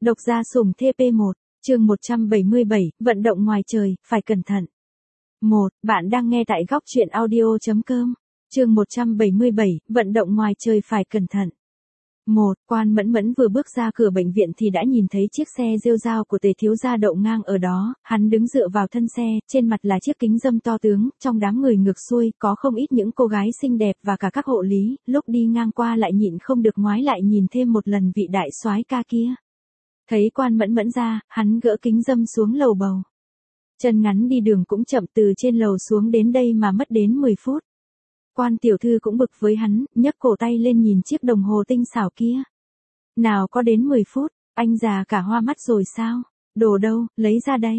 Độc gia sủng TP1, chương 177, vận động ngoài trời, phải cẩn thận. 1. Bạn đang nghe tại góc truyện audio.com. Chương 177, vận động ngoài trời phải cẩn thận. 1. Quan Mẫn Mẫn vừa bước ra cửa bệnh viện thì đã nhìn thấy chiếc xe rêu rao của Tề thiếu gia đậu ngang ở đó, hắn đứng dựa vào thân xe, trên mặt là chiếc kính râm to tướng, trong đám người ngược xuôi, có không ít những cô gái xinh đẹp và cả các hộ lý, lúc đi ngang qua lại nhịn không được ngoái lại nhìn thêm một lần vị đại soái ca kia. Thấy Quan Mẫn Mẫn ra, hắn gỡ kính râm xuống lầu bầu. Chân ngắn đi đường cũng chậm, từ trên lầu xuống đến đây mà mất đến 10 phút. Quan tiểu thư cũng bực với hắn, nhấc cổ tay lên nhìn chiếc đồng hồ tinh xảo kia. Nào có đến 10 phút, anh già cả hoa mắt rồi sao? Đồ đâu, lấy ra đây.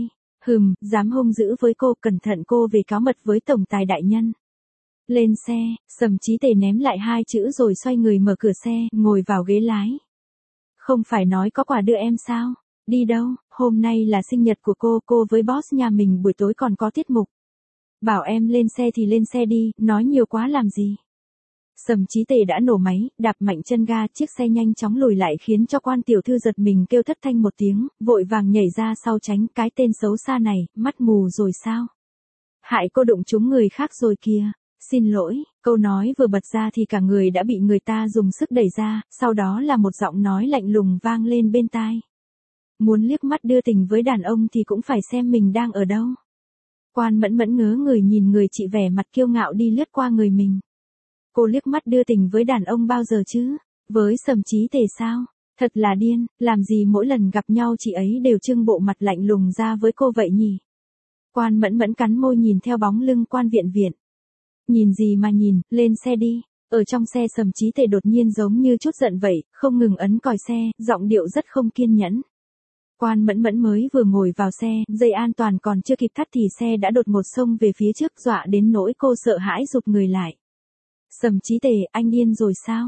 Dám hung dữ với cô, cẩn thận cô về cáo mật với tổng tài đại nhân. Lên xe, Sầm Chí Tề ném lại hai chữ rồi xoay người mở cửa xe, ngồi vào ghế lái. Không phải nói có quà đưa em sao? Đi đâu, hôm nay là sinh nhật của cô với boss nhà mình buổi tối còn có tiết mục. Bảo em lên xe thì lên xe đi, nói nhiều quá làm gì. Sầm Chí Tề đã nổ máy, đạp mạnh chân ga, chiếc xe nhanh chóng lùi lại khiến cho Quan tiểu thư giật mình kêu thất thanh một tiếng, vội vàng nhảy ra sau tránh. Cái tên xấu xa này, mắt mù rồi sao? Hại cô đụng trúng người khác rồi kìa. Xin lỗi, câu nói vừa bật ra thì cả người đã bị người ta dùng sức đẩy ra, sau đó là một giọng nói lạnh lùng vang lên bên tai. Muốn liếc mắt đưa tình với đàn ông thì cũng phải xem mình đang ở đâu. Quan Mẫn Mẫn ngớ người nhìn người chị vẻ mặt kiêu ngạo đi lướt qua người mình. Cô liếc mắt đưa tình với đàn ông bao giờ chứ? Với Sầm Chí Tề sao? Thật là điên, làm gì mỗi lần gặp nhau chị ấy đều trưng bộ mặt lạnh lùng ra với cô vậy nhỉ? Quan Mẫn Mẫn cắn môi nhìn theo bóng lưng Quan Viện Viện. Nhìn gì mà nhìn, lên xe đi. Ở trong xe Sầm Chí Tề đột nhiên giống như chút giận vậy, không ngừng ấn còi xe, giọng điệu rất không kiên nhẫn. Quan Mẫn Mẫn mới vừa ngồi vào xe, dây an toàn còn chưa kịp thắt thì xe đã đột ngột xông về phía trước, dọa đến nỗi cô sợ hãi rụt người lại. Sầm Chí Tề, anh điên rồi sao?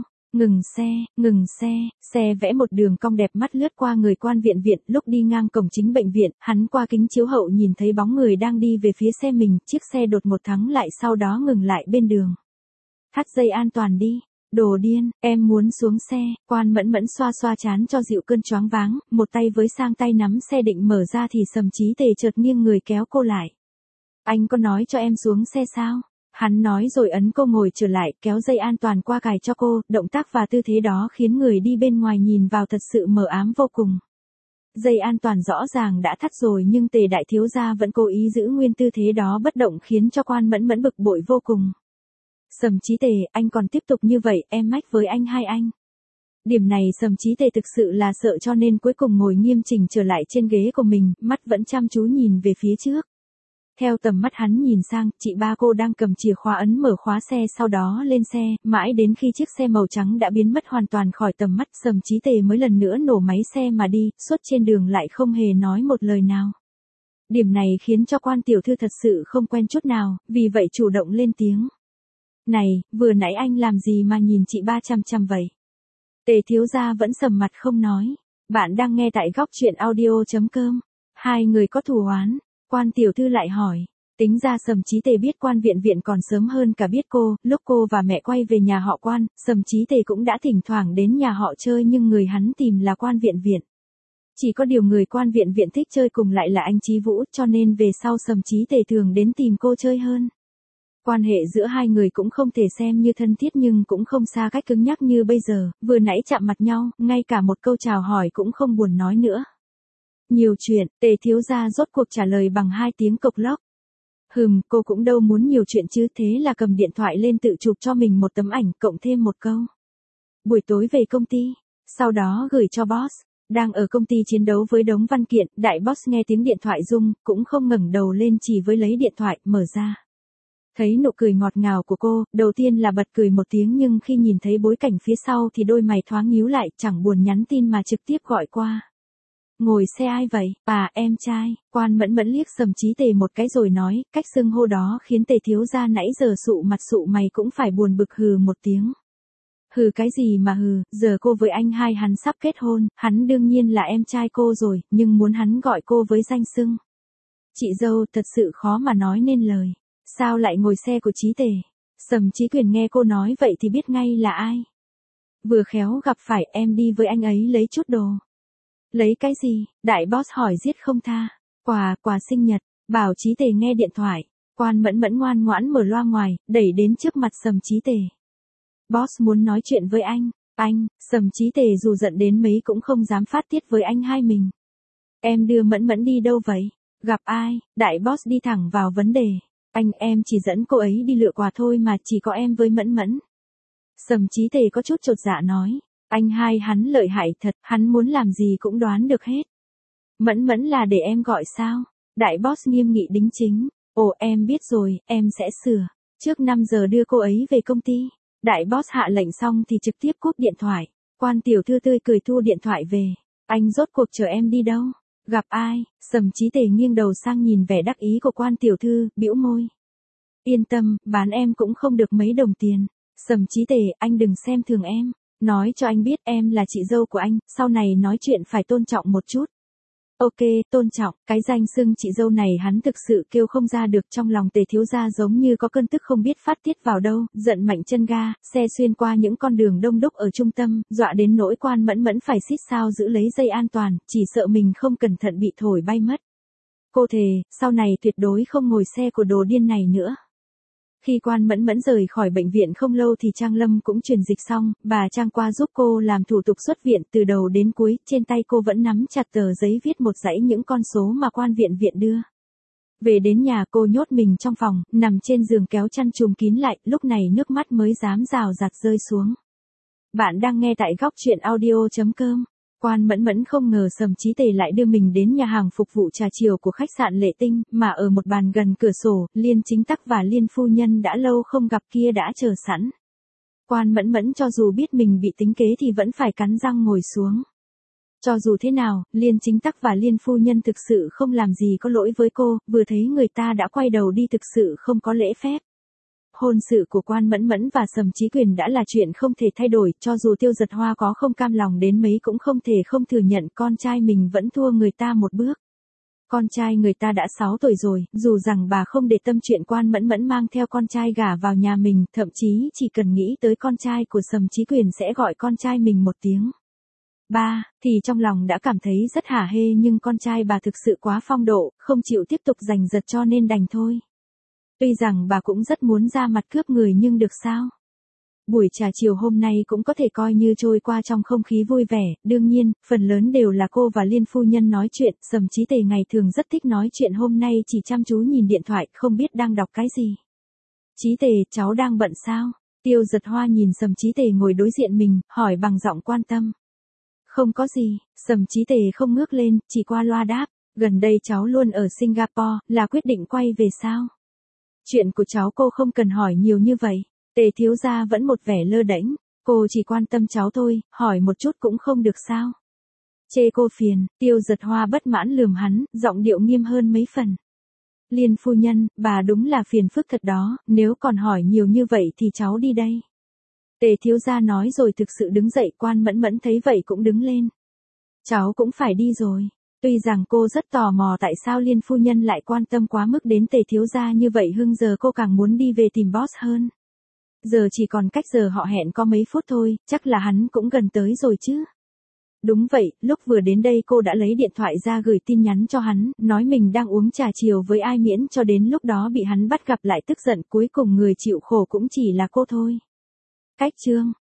Ngừng xe, xe vẽ một đường cong đẹp mắt lướt qua người Quan Viện Viện, lúc đi ngang cổng chính bệnh viện, hắn qua kính chiếu hậu nhìn thấy bóng người đang đi về phía xe mình, chiếc xe đột ngột thắng lại sau đó ngừng lại bên đường. Thắt dây an toàn đi. Đồ điên, em muốn xuống xe. Quan Mẫn Mẫn xoa xoa trán cho dịu cơn choáng váng, một tay với sang tay nắm xe định mở ra thì Sầm Chí Tề chợt nghiêng người kéo cô lại. Anh có nói cho em xuống xe sao? Hắn nói rồi ấn cô ngồi trở lại, kéo dây an toàn qua cài cho cô, động tác và tư thế đó khiến người đi bên ngoài nhìn vào thật sự mờ ám vô cùng. Dây an toàn rõ ràng đã thắt rồi nhưng Tề đại thiếu gia vẫn cố ý giữ nguyên tư thế đó bất động khiến cho Quan Mẫn Mẫn bực bội vô cùng. Sầm Chí Tề, anh còn tiếp tục như vậy, em mách với anh hai anh. Điểm này Sầm Chí Tề thực sự là sợ cho nên cuối cùng ngồi nghiêm chỉnh trở lại trên ghế của mình, mắt vẫn chăm chú nhìn về phía trước. Theo tầm mắt hắn nhìn sang, chị ba cô đang cầm chìa khóa ấn mở khóa xe sau đó lên xe, mãi đến khi chiếc xe màu trắng đã biến mất hoàn toàn khỏi tầm mắt Sầm Chí Tề mới lần nữa nổ máy xe mà đi, suốt trên đường lại không hề nói một lời nào. Điểm này khiến cho Quan tiểu thư thật sự không quen chút nào, vì vậy chủ động lên tiếng. Này, vừa nãy anh làm gì mà nhìn chị ba chằm vậy? Tề thiếu gia vẫn sầm mặt không nói. Bạn đang nghe tại góc truyện audio.com. Hai người có thù oán. Quan tiểu thư lại hỏi. Tính ra Sầm Chí Tề biết Quan Viện Viện còn sớm hơn cả biết cô, lúc cô và mẹ quay về nhà họ Quan, Sầm Chí Tề cũng đã thỉnh thoảng đến nhà họ chơi nhưng người hắn tìm là Quan Viện Viện. Chỉ có điều người Quan Viện Viện thích chơi cùng lại là anh Chí Vũ cho nên về sau Sầm Chí Tề thường đến tìm cô chơi hơn. Quan hệ giữa hai người cũng không thể xem như thân thiết nhưng cũng không xa cách cứng nhắc như bây giờ, vừa nãy chạm mặt nhau, ngay cả một câu chào hỏi cũng không buồn nói nữa. Nhiều chuyện, Tề thiếu gia rốt cuộc trả lời bằng hai tiếng cộc lốc. Cô cũng đâu muốn nhiều chuyện chứ, thế là cầm điện thoại lên tự chụp cho mình một tấm ảnh, cộng thêm một câu. Buổi tối về công ty, sau đó gửi cho boss. Đang ở công ty chiến đấu với đống văn kiện, đại boss nghe tiếng điện thoại rung, cũng không ngẩng đầu lên chỉ với lấy điện thoại, mở ra. Thấy nụ cười ngọt ngào của cô, đầu tiên là bật cười một tiếng nhưng khi nhìn thấy bối cảnh phía sau thì đôi mày thoáng nhíu lại, chẳng buồn nhắn tin mà trực tiếp gọi qua. Ngồi xe ai vậy? À, em trai. Quan Mẫn Mẫn liếc Sầm Chí Tề một cái rồi nói, cách xưng hô đó khiến Tề thiếu gia nãy giờ sụ mặt sụ mày cũng phải buồn bực hừ một tiếng. Hừ cái gì mà hừ, giờ cô với anh hai hắn sắp kết hôn, hắn đương nhiên là em trai cô rồi, nhưng muốn hắn gọi cô với danh xưng chị dâu thật sự khó mà nói nên lời. Sao lại ngồi xe của Chí Tề? Sầm Chí Quyền nghe cô nói vậy thì biết ngay là ai. Vừa khéo gặp phải, em đi với anh ấy lấy chút đồ. Lấy cái gì? Đại boss hỏi giết không tha. Quà sinh nhật, bảo Chí Tề nghe điện thoại. Quan Mẫn Mẫn ngoan ngoãn mở loa ngoài, đẩy đến trước mặt Sầm Chí Tề. Boss muốn nói chuyện với anh. Anh, Sầm Chí Tề dù giận đến mấy cũng không dám phát tiết với anh hai mình. Em đưa Mẫn Mẫn đi đâu vậy? Gặp ai? Đại boss đi thẳng vào vấn đề. Em chỉ dẫn cô ấy đi lựa quà thôi mà, chỉ có em với Mẫn Mẫn. Sầm Chí Tề có chút chột dạ nói. Anh hai hắn lợi hại thật, hắn muốn làm gì cũng đoán được hết. Mẫn Mẫn là để em gọi sao? Đại boss nghiêm nghị đính chính. Ồ, em biết rồi, em sẽ sửa. Trước 5 giờ đưa cô ấy về công ty. Đại boss hạ lệnh xong thì trực tiếp cúp điện thoại. Quan tiểu thư tươi cười thu điện thoại về. Anh rốt cuộc chờ em đi đâu? Gặp ai? Sầm Chí Tề nghiêng đầu sang nhìn vẻ đắc ý của quan tiểu thư, bĩu môi. Yên tâm, bán em cũng không được mấy đồng tiền. Sầm Chí Tề, anh đừng xem thường em. Nói cho anh biết em là chị dâu của anh, sau này nói chuyện phải tôn trọng một chút. Ok, tôn trọng, cái danh xưng chị dâu này hắn thực sự kêu không ra được, trong lòng Tề thiếu gia giống như có cơn tức không biết phát tiết vào đâu, giận mạnh chân ga, xe xuyên qua những con đường đông đúc ở trung tâm, dọa đến nỗi Quan Mẫn Mẫn phải xít sao giữ lấy dây an toàn, chỉ sợ mình không cẩn thận bị thổi bay mất. Cô thề, sau này tuyệt đối không ngồi xe của đồ điên này nữa. Khi Quan Mẫn Mẫn rời khỏi bệnh viện không lâu thì Trang Lâm cũng truyền dịch xong, bà Trang qua giúp cô làm thủ tục xuất viện từ đầu đến cuối, trên tay cô vẫn nắm chặt tờ giấy viết một dãy những con số mà quan viện đưa. Về đến nhà cô nhốt mình trong phòng, nằm trên giường kéo chăn trùm kín lại, lúc này nước mắt mới dám rào rạt rơi xuống. Bạn đang nghe tại góc truyện audio.com. Quan Mẫn Mẫn không ngờ Sầm Chí Tề lại đưa mình đến nhà hàng phục vụ trà chiều của khách sạn Lệ Tinh, mà ở một bàn gần cửa sổ, Liên Chính Tắc và Liên phu nhân đã lâu không gặp kia đã chờ sẵn. Quan Mẫn Mẫn cho dù biết mình bị tính kế thì vẫn phải cắn răng ngồi xuống. Cho dù thế nào, Liên Chính Tắc và Liên phu nhân thực sự không làm gì có lỗi với cô, vừa thấy người ta đã quay đầu đi thực sự không có lễ phép. Hôn sự của Quan Mẫn Mẫn và Sầm Chí Quyền đã là chuyện không thể thay đổi, cho dù Tiêu Giật Hoa có không cam lòng đến mấy cũng không thể không thừa nhận con trai mình vẫn thua người ta một bước. Con trai người ta đã 6 tuổi rồi, dù rằng bà không để tâm chuyện Quan Mẫn Mẫn mang theo con trai gả vào nhà mình, thậm chí chỉ cần nghĩ tới con trai của Sầm Chí Quyền sẽ gọi con trai mình một tiếng ba, thì trong lòng đã cảm thấy rất hả hê, nhưng con trai bà thực sự quá phong độ, không chịu tiếp tục giành giật cho nên đành thôi. Tuy rằng bà cũng rất muốn ra mặt cướp người nhưng được sao? Buổi trà chiều hôm nay cũng có thể coi như trôi qua trong không khí vui vẻ, đương nhiên, phần lớn đều là cô và Liên phu nhân nói chuyện, Sầm Chí Tề ngày thường rất thích nói chuyện, hôm nay chỉ chăm chú nhìn điện thoại, không biết đang đọc cái gì. Chí Tề, cháu đang bận sao? Tiêu Giật Hoa nhìn Sầm Chí Tề ngồi đối diện mình, hỏi bằng giọng quan tâm. Không có gì, Sầm Chí Tề không ngước lên, chỉ qua loa đáp, gần đây cháu luôn ở Singapore, là quyết định quay về sao? Chuyện của cháu cô không cần hỏi nhiều như vậy. Tề thiếu gia vẫn một vẻ lơ đễnh, cô chỉ quan tâm cháu thôi, hỏi một chút cũng không được sao? Chê cô phiền, Tiêu Giật Hoa bất mãn lườm hắn, giọng điệu nghiêm hơn mấy phần. Liên phu nhân, bà đúng là phiền phức thật đó, nếu còn hỏi nhiều như vậy thì cháu đi đây. Tề thiếu gia nói rồi thực sự đứng dậy, Quan Mẫn Mẫn thấy vậy cũng đứng lên. Cháu cũng phải đi rồi. Tuy rằng cô rất tò mò tại sao Liên phu nhân lại quan tâm quá mức đến Tề thiếu gia như vậy, giờ cô càng muốn đi về tìm boss hơn. Giờ chỉ còn cách giờ họ hẹn có mấy phút thôi, chắc là hắn cũng gần tới rồi chứ. Đúng vậy, lúc vừa đến đây cô đã lấy điện thoại ra gửi tin nhắn cho hắn, nói mình đang uống trà chiều với ai miễn cho đến lúc đó bị hắn bắt gặp lại tức giận, cuối cùng người chịu khổ cũng chỉ là cô thôi. Cách chương